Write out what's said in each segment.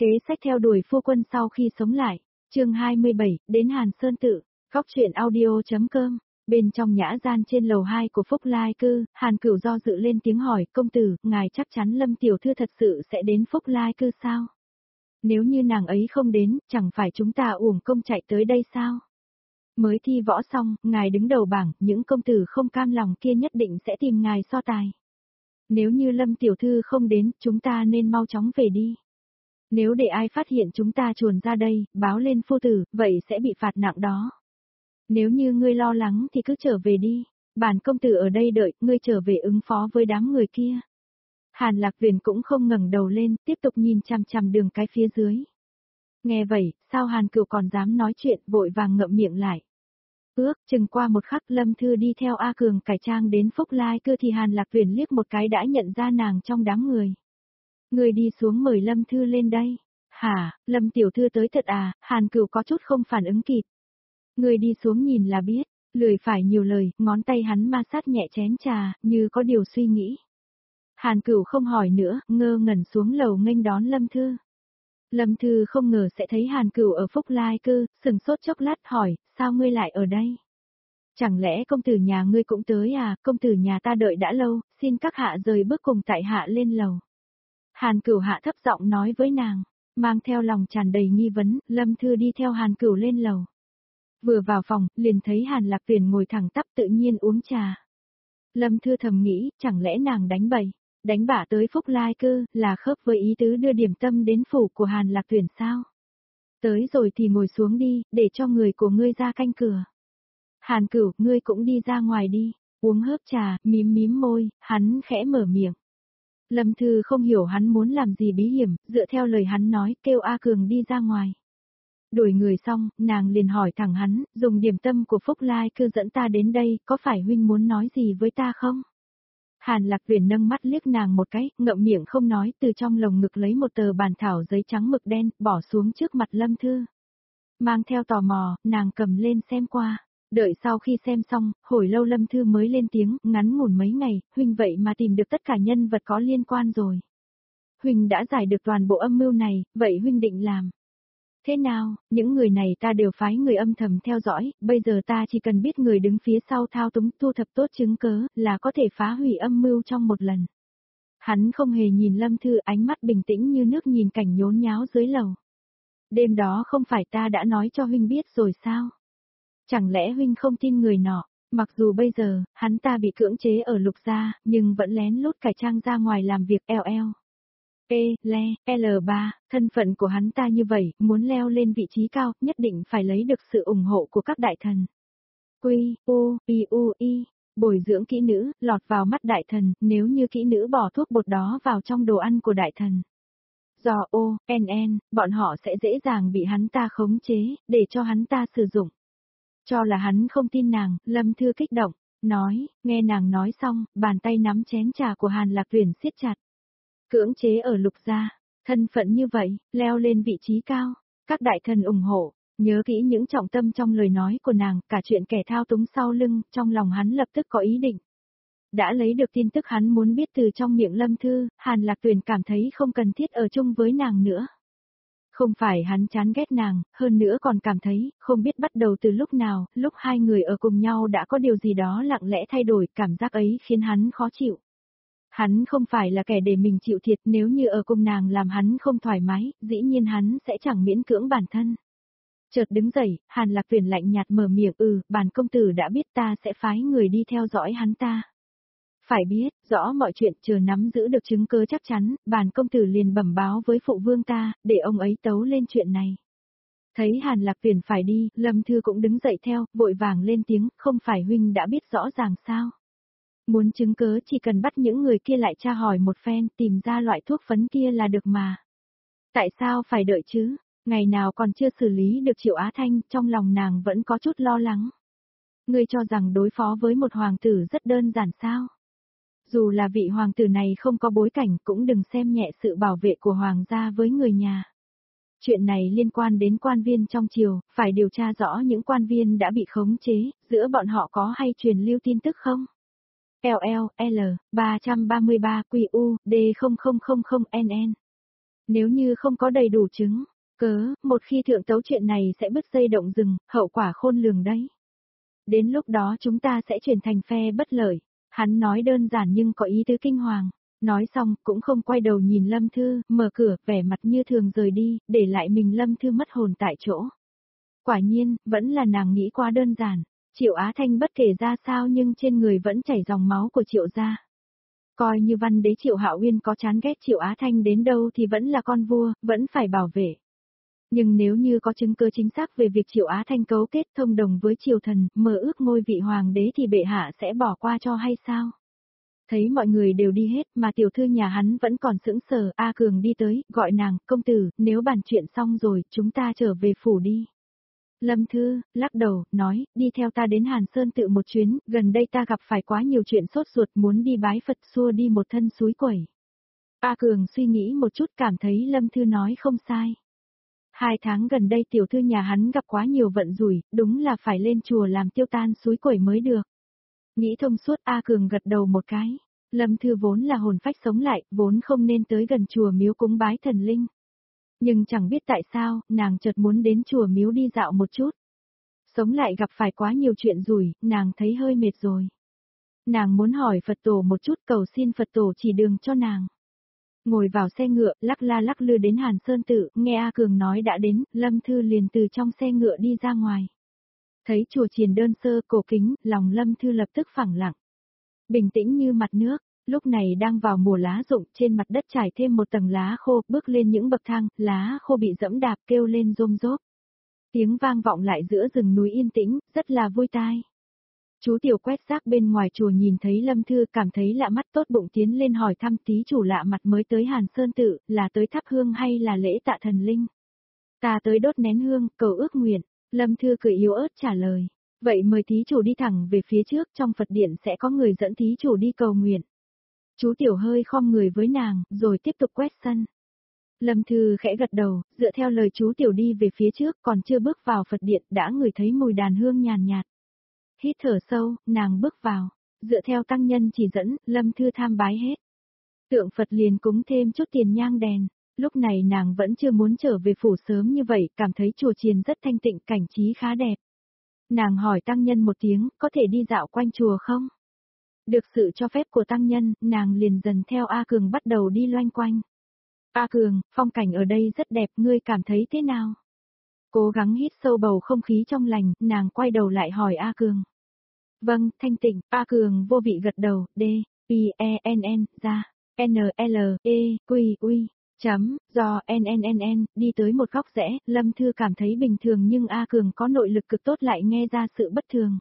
Kế sách theo đuổi phu quân sau khi sống lại. Chương 27, đến Hàn Sơn Tự. Góc truyện audio.com. Bên trong nhã gian trên lầu 2 của Phúc Lai Cư, Hàn Cửu do dự lên tiếng hỏi, công tử, ngài chắc chắn Lâm tiểu thư thật sự sẽ đến Phúc Lai Cư sao? Nếu như nàng ấy không đến, chẳng phải chúng ta uổng công chạy tới đây sao? Mới thi võ xong, ngài đứng đầu bảng, những công tử không cam lòng kia nhất định sẽ tìm ngài so tài. Nếu như Lâm tiểu thư không đến, chúng ta nên mau chóng về đi. Nếu để ai phát hiện chúng ta chuồn ra đây, báo lên phu tử, vậy sẽ bị phạt nặng đó. Nếu như ngươi lo lắng thì cứ trở về đi. Bản công tử ở đây đợi, ngươi trở về ứng phó với đám người kia. Hàn Lạc Viễn cũng không ngẩng đầu lên, tiếp tục nhìn chằm chằm đường cái phía dưới. Nghe vậy, sao Hàn Cửu còn dám nói chuyện, vội vàng ngậm miệng lại. Ước chừng qua một khắc Lâm Thư đi theo A Cường cải trang đến Phúc Lai Cư thì Hàn Lạc Viễn liếc một cái đã nhận ra nàng trong đám người. Người đi xuống mời Lâm Thư lên đây. Hả, Lâm tiểu thư tới thật à? Hàn Cửu có chút không phản ứng kịp. Người đi xuống nhìn là biết, lười phải nhiều lời, ngón tay hắn ma sát nhẹ chén trà, như có điều suy nghĩ. Hàn Cửu không hỏi nữa, ngơ ngẩn xuống lầu nghênh đón Lâm Thư. Lâm Thư không ngờ sẽ thấy Hàn Cửu ở Phúc Lai Cư, sừng sốt chốc lát hỏi, sao ngươi lại ở đây? Chẳng lẽ công tử nhà ngươi cũng tới à? Công tử nhà ta đợi đã lâu, xin các hạ rời bước cùng tại hạ lên lầu. Hàn Cửu hạ thấp giọng nói với nàng, mang theo lòng tràn đầy nghi vấn, Lâm Thư đi theo Hàn Cửu lên lầu. Vừa vào phòng, liền thấy Hàn Lạc Viễn ngồi thẳng tắp tự nhiên uống trà. Lâm Thư thầm nghĩ, chẳng lẽ nàng đánh bậy, đánh bả tới Phúc Lai Cư, là khớp với ý tứ đưa điểm tâm đến phủ của Hàn Lạc Viễn sao? Tới rồi thì ngồi xuống đi, để cho người của ngươi ra canh cửa. Hàn Cửu, ngươi cũng đi ra ngoài đi, uống hớp trà, mím môi, hắn khẽ mở miệng. Lâm Thư không hiểu hắn muốn làm gì bí hiểm, dựa theo lời hắn nói, kêu A Cường đi ra ngoài. Đuổi người xong, nàng liền hỏi thẳng hắn, dùng điểm tâm của Phúc Lai Cư dẫn ta đến đây, có phải huynh muốn nói gì với ta không? Hàn Lạc Viễn nâng mắt liếc nàng một cái, ngậm miệng không nói, từ trong lồng ngực lấy một tờ bản thảo giấy trắng mực đen, bỏ xuống trước mặt Lâm Thư. Mang theo tò mò, nàng cầm lên xem qua. Đợi sau khi xem xong, hồi lâu Lâm Thư mới lên tiếng, ngắn ngủn mấy ngày, huynh vậy mà tìm được tất cả nhân vật có liên quan rồi. Huynh đã giải được toàn bộ âm mưu này, vậy huynh định làm thế nào? Những người này ta đều phái người âm thầm theo dõi, bây giờ ta chỉ cần biết người đứng phía sau thao túng thu thập tốt chứng cớ, là có thể phá hủy âm mưu trong một lần. Hắn không hề nhìn Lâm Thư, ánh mắt bình tĩnh như nước nhìn cảnh nhốn nháo dưới lầu. Đêm đó không phải ta đã nói cho huynh biết rồi sao? Chẳng lẽ huynh không tin người nọ? Mặc dù bây giờ, hắn ta bị cưỡng chế ở Lục gia, nhưng vẫn lén lút cải trang ra ngoài làm việc L3, thân phận của hắn ta như vậy, muốn leo lên vị trí cao, nhất định phải lấy được sự ủng hộ của các đại thần. Q-U-I, bồi dưỡng kỹ nữ, lọt vào mắt đại thần, nếu như kỹ nữ bỏ thuốc bột đó vào trong đồ ăn của đại thần. Do O-N-N, bọn họ sẽ dễ dàng bị hắn ta khống chế, để cho hắn ta sử dụng. Cho là hắn không tin nàng, Lâm Thư kích động, nói, nghe nàng nói xong, bàn tay nắm chén trà của Hàn Lạc Viễn siết chặt. Cưỡng chế ở Lục gia, thân phận như vậy, leo lên vị trí cao, các đại thần ủng hộ, nhớ kỹ những trọng tâm trong lời nói của nàng, cả chuyện kẻ thao túng sau lưng, trong lòng hắn lập tức có ý định. Đã lấy được tin tức hắn muốn biết từ trong miệng Lâm Thư, Hàn Lạc Viễn cảm thấy không cần thiết ở chung với nàng nữa. Không phải hắn chán ghét nàng, hơn nữa còn cảm thấy, không biết bắt đầu từ lúc nào, lúc hai người ở cùng nhau đã có điều gì đó lặng lẽ thay đổi, cảm giác ấy khiến hắn khó chịu. Hắn không phải là kẻ để mình chịu thiệt, nếu như ở cùng nàng làm hắn không thoải mái, dĩ nhiên hắn sẽ chẳng miễn cưỡng bản thân. Chợt đứng dậy, Hàn Lạc Viễn lạnh nhạt mở miệng, bản công tử đã biết, ta sẽ phái người đi theo dõi hắn ta. Phải biết, rõ mọi chuyện, chờ nắm giữ được chứng cứ chắc chắn, bản công tử liền bẩm báo với phụ vương ta, để ông ấy tấu lên chuyện này. Thấy Hàn Lạc Viễn phải đi, Lâm Thư cũng đứng dậy theo, vội vàng lên tiếng, không phải huynh đã biết rõ ràng sao? Muốn chứng cớ chỉ cần bắt những người kia lại tra hỏi một phen, tìm ra loại thuốc phấn kia là được mà. Tại sao phải đợi chứ? Ngày nào còn chưa xử lý được Triệu Á Thanh, trong lòng nàng vẫn có chút lo lắng. Ngươi cho rằng đối phó với một hoàng tử rất đơn giản sao? Dù là vị hoàng tử này không có bối cảnh, cũng đừng xem nhẹ sự bảo vệ của hoàng gia với người nhà. Chuyện này liên quan đến quan viên trong triều, phải điều tra rõ những quan viên đã bị khống chế, giữa bọn họ có hay truyền lưu tin tức không? LL, 333 QU, D0000NN. Nếu như không có đầy đủ chứng, một khi thượng tấu chuyện này sẽ bứt dây động rừng, hậu quả khôn lường đấy. Đến lúc đó chúng ta sẽ chuyển thành phe bất lợi. Hắn nói đơn giản nhưng có ý tứ kinh hoàng. Nói xong, cũng không quay đầu nhìn Lâm Thư, mở cửa, vẻ mặt như thường rời đi, để lại mình Lâm Thư mất hồn tại chỗ. Quả nhiên, vẫn là nàng nghĩ quá đơn giản. Triệu Á Thanh bất kể ra sao nhưng trên người vẫn chảy dòng máu của Triệu gia. Coi như văn đế Triệu Hạo Uyên có chán ghét Triệu Á Thanh đến đâu thì vẫn là con vua, vẫn phải bảo vệ. Nhưng nếu như có chứng cứ chính xác về việc Triệu Á Thanh cấu kết thông đồng với triều thần, mơ ước ngôi vị hoàng đế thì bệ hạ sẽ bỏ qua cho hay sao? Thấy mọi người đều đi hết mà tiểu thư nhà hắn vẫn còn sững sờ, A Cường đi tới, gọi nàng, công tử, nếu bàn chuyện xong rồi, chúng ta trở về phủ đi. Lâm Thư, lắc đầu, nói, đi theo ta đến Hàn Sơn tự một chuyến, gần đây ta gặp phải quá nhiều chuyện sốt ruột muốn đi bái Phật xua đi một thân suối quẩy. A Cường suy nghĩ một chút cảm thấy Lâm Thư nói không sai. 2 tháng gần đây tiểu thư nhà hắn gặp quá nhiều vận rủi, đúng là phải lên chùa làm tiêu tan suối quẩy mới được. Nghĩ thông suốt A Cường gật đầu một cái. Lâm Thư vốn là hồn phách sống lại, vốn không nên tới gần chùa miếu cúng bái thần linh. Nhưng chẳng biết tại sao, nàng chợt muốn đến chùa miếu đi dạo một chút. Sống lại gặp phải quá nhiều chuyện rủi, nàng thấy hơi mệt rồi. Nàng muốn hỏi Phật tổ một chút, cầu xin Phật tổ chỉ đường cho nàng. Ngồi vào xe ngựa, lắc la lắc lư đến Hàn Sơn tự, nghe A Cường nói đã đến, Lâm Thư liền từ trong xe ngựa đi ra ngoài. Thấy chùa chiền đơn sơ cổ kính, lòng Lâm Thư lập tức phẳng lặng. Bình tĩnh như mặt nước, lúc này đang vào mùa lá rụng, trên mặt đất trải thêm một tầng lá khô, bước lên những bậc thang, lá khô bị dẫm đạp kêu lên rôm rốp. Tiếng vang vọng lại giữa rừng núi yên tĩnh, rất là vui tai. Chú tiểu quét rác bên ngoài chùa nhìn thấy Lâm Thư cảm thấy lạ mắt, tốt bụng tiến lên hỏi thăm tí chủ lạ mặt mới tới Hàn Sơn tự, là tới thắp hương hay là lễ tạ thần linh. Ta tới đốt nén hương, cầu ước nguyện. Lâm Thư cười yếu ớt trả lời. Vậy mời thí chủ đi thẳng về phía trước, trong Phật điện sẽ có người dẫn thí chủ đi cầu nguyện. Chú tiểu hơi khom người với nàng, rồi tiếp tục quét sân. Lâm Thư khẽ gật đầu, dựa theo lời chú tiểu đi về phía trước, còn chưa bước vào Phật điện đã ngửi thấy mùi đàn hương nhàn nhạt. Hít thở sâu, nàng bước vào, dựa theo tăng nhân chỉ dẫn, Lâm Thư tham bái hết. Tượng Phật liền cúng thêm chút tiền nhang đèn, lúc này nàng vẫn chưa muốn trở về phủ sớm như vậy, cảm thấy chùa chiền rất thanh tịnh, cảnh trí khá đẹp. Nàng hỏi tăng nhân một tiếng, có thể đi dạo quanh chùa không? Được sự cho phép của tăng nhân, nàng liền dần theo A Cường bắt đầu đi loanh quanh. A Cường, phong cảnh ở đây rất đẹp, ngươi cảm thấy thế nào? Cố gắng hít sâu bầu không khí trong lành, nàng quay đầu lại hỏi A Cường. Vâng, thanh tịnh, A Cường vô vị gật đầu, D, I, E, N, ra, N, L, E, Q, U, do N, đi tới một góc rẽ, Lâm Thư cảm thấy bình thường nhưng A Cường có nội lực cực tốt lại nghe ra sự bất thường.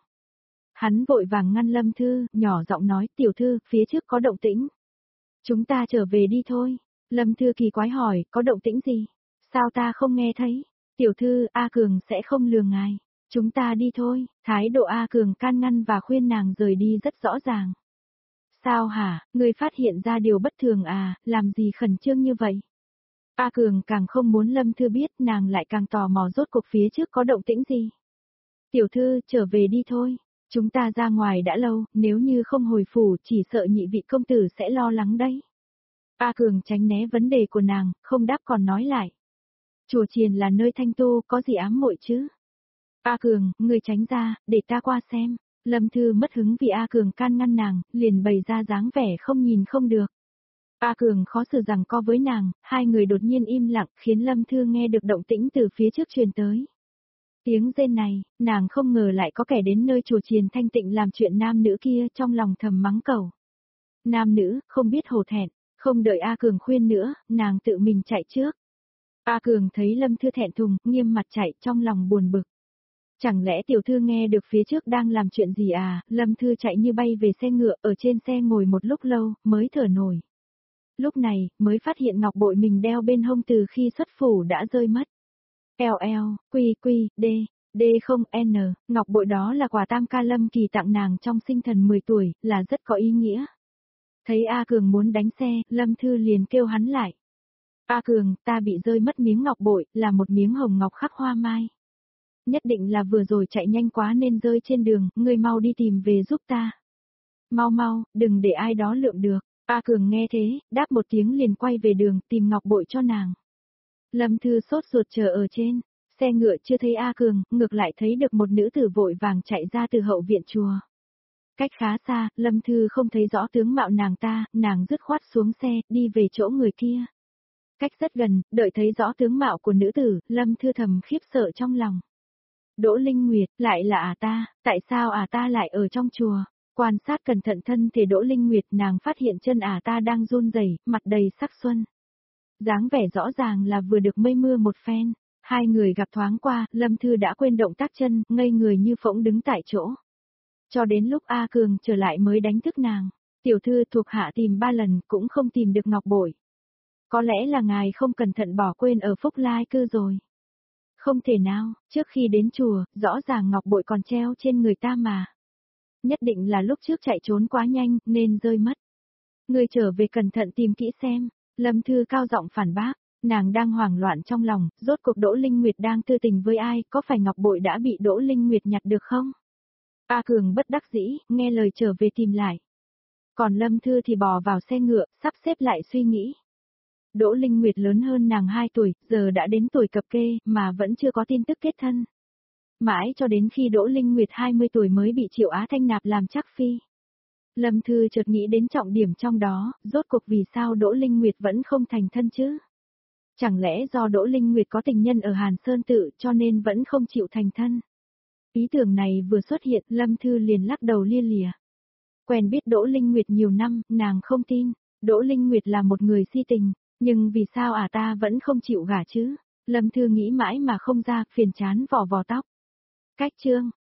Hắn vội vàng ngăn Lâm Thư, nhỏ giọng nói, tiểu thư, phía trước có động tĩnh. Chúng ta trở về đi thôi. Lâm Thư kỳ quái hỏi, có động tĩnh gì? Sao ta không nghe thấy? Tiểu thư, A Cường sẽ không lừa ngài. Chúng ta đi thôi, thái độ A Cường can ngăn và khuyên nàng rời đi rất rõ ràng. Sao hả, người phát hiện ra điều bất thường à, làm gì khẩn trương như vậy? A Cường càng không muốn Lâm Thư biết, nàng lại càng tò mò rốt cuộc phía trước có động tĩnh gì. Tiểu thư, trở về đi thôi. Chúng ta ra ngoài đã lâu, nếu như không hồi phủ chỉ sợ nhị vị công tử sẽ lo lắng đấy. A Cường tránh né vấn đề của nàng, không đáp còn nói lại. Chùa chiền là nơi thanh tu, có gì ám muội chứ? A Cường, người tránh ra, để ta qua xem. Lâm Thư mất hứng vì A Cường can ngăn nàng, liền bày ra dáng vẻ không nhìn không được. A Cường khó xử giằng co với nàng, hai người đột nhiên im lặng khiến Lâm Thư nghe được động tĩnh từ phía trước truyền tới. Tiếng rên này, nàng không ngờ lại có kẻ đến nơi chùa chiền thanh tịnh làm chuyện nam nữ kia, trong lòng thầm mắng cầu. Nam nữ, không biết hổ thẹn, không đợi A Cường khuyên nữa, nàng tự mình chạy trước. A Cường thấy Lâm Thư thẹn thùng, nghiêm mặt chạy, trong lòng buồn bực. Chẳng lẽ tiểu thư nghe được phía trước đang làm chuyện gì à? Lâm Thư chạy như bay về xe ngựa, ở trên xe ngồi một lúc lâu, mới thở nổi. Lúc này, mới phát hiện ngọc bội mình đeo bên hông từ khi xuất phủ đã rơi mất. LL, Q, D, D0N, ngọc bội đó là quà Tam Ca Lâm Kỳ tặng nàng trong sinh thần 10 tuổi, là rất có ý nghĩa. Thấy A Cường muốn đánh xe, Lâm Thư liền kêu hắn lại. A Cường, ta bị rơi mất miếng ngọc bội, là một miếng hồng ngọc khắc hoa mai. Nhất định là vừa rồi chạy nhanh quá nên rơi trên đường, ngươi mau đi tìm về giúp ta. Mau mau, đừng để ai đó lượm được. A Cường nghe thế, đáp một tiếng liền quay về đường tìm ngọc bội cho nàng. Lâm Thư sốt ruột chờ ở trên, xe ngựa chưa thấy A Cường, ngược lại thấy được một nữ tử vội vàng chạy ra từ hậu viện chùa. Cách khá xa, Lâm Thư không thấy rõ tướng mạo nàng ta, nàng dứt khoát xuống xe, đi về chỗ người kia. Cách rất gần, đợi thấy rõ tướng mạo của nữ tử, Lâm Thư thầm khiếp sợ trong lòng. Đỗ Linh Nguyệt, lại là ta, tại sao ta lại ở trong chùa? Quan sát cẩn thận thân thể Đỗ Linh Nguyệt, nàng phát hiện chân ta đang run rẩy, mặt đầy sắc xuân. Dáng vẻ rõ ràng là vừa được mây mưa một phen. Hai người gặp thoáng qua, Lâm Thư đã quên động tác chân, ngây người như phỗng đứng tại chỗ. Cho đến lúc A Cường trở lại mới đánh thức nàng. Tiểu thư thuộc hạ tìm 3 lần cũng không tìm được ngọc bội. Có lẽ là ngài không cẩn thận bỏ quên ở Phúc Lai Cư rồi. Không thể nào, trước khi đến chùa, rõ ràng ngọc bội còn treo trên người ta mà. Nhất định là lúc trước chạy trốn quá nhanh, nên rơi mất. Người trở về cẩn thận tìm kỹ xem. Lâm Thư cao giọng phản bác, nàng đang hoảng loạn trong lòng, rốt cuộc Đỗ Linh Nguyệt đang tư tình với ai, có phải ngọc bội đã bị Đỗ Linh Nguyệt nhặt được không? A Cường bất đắc dĩ, nghe lời trở về tìm lại. Còn Lâm Thư thì bò vào xe ngựa, sắp xếp lại suy nghĩ. Đỗ Linh Nguyệt lớn hơn nàng 2 tuổi, giờ đã đến tuổi cập kê, mà vẫn chưa có tin tức kết thân. Mãi cho đến khi Đỗ Linh Nguyệt 20 tuổi mới bị Triệu Á Thanh nạp làm trắc phi. Lâm Thư chợt nghĩ đến trọng điểm trong đó, rốt cuộc vì sao Đỗ Linh Nguyệt vẫn không thành thân chứ? Chẳng lẽ do Đỗ Linh Nguyệt có tình nhân ở Hàn Sơn Tự cho nên vẫn không chịu thành thân? Ý tưởng này vừa xuất hiện, Lâm Thư liền lắc đầu lia lịa. Quen biết Đỗ Linh Nguyệt nhiều năm, nàng không tin. Đỗ Linh Nguyệt là một người si tình, nhưng vì sao ta vẫn không chịu gả chứ? Lâm Thư nghĩ mãi mà không ra, phiền chán vò vò tóc. Cách chương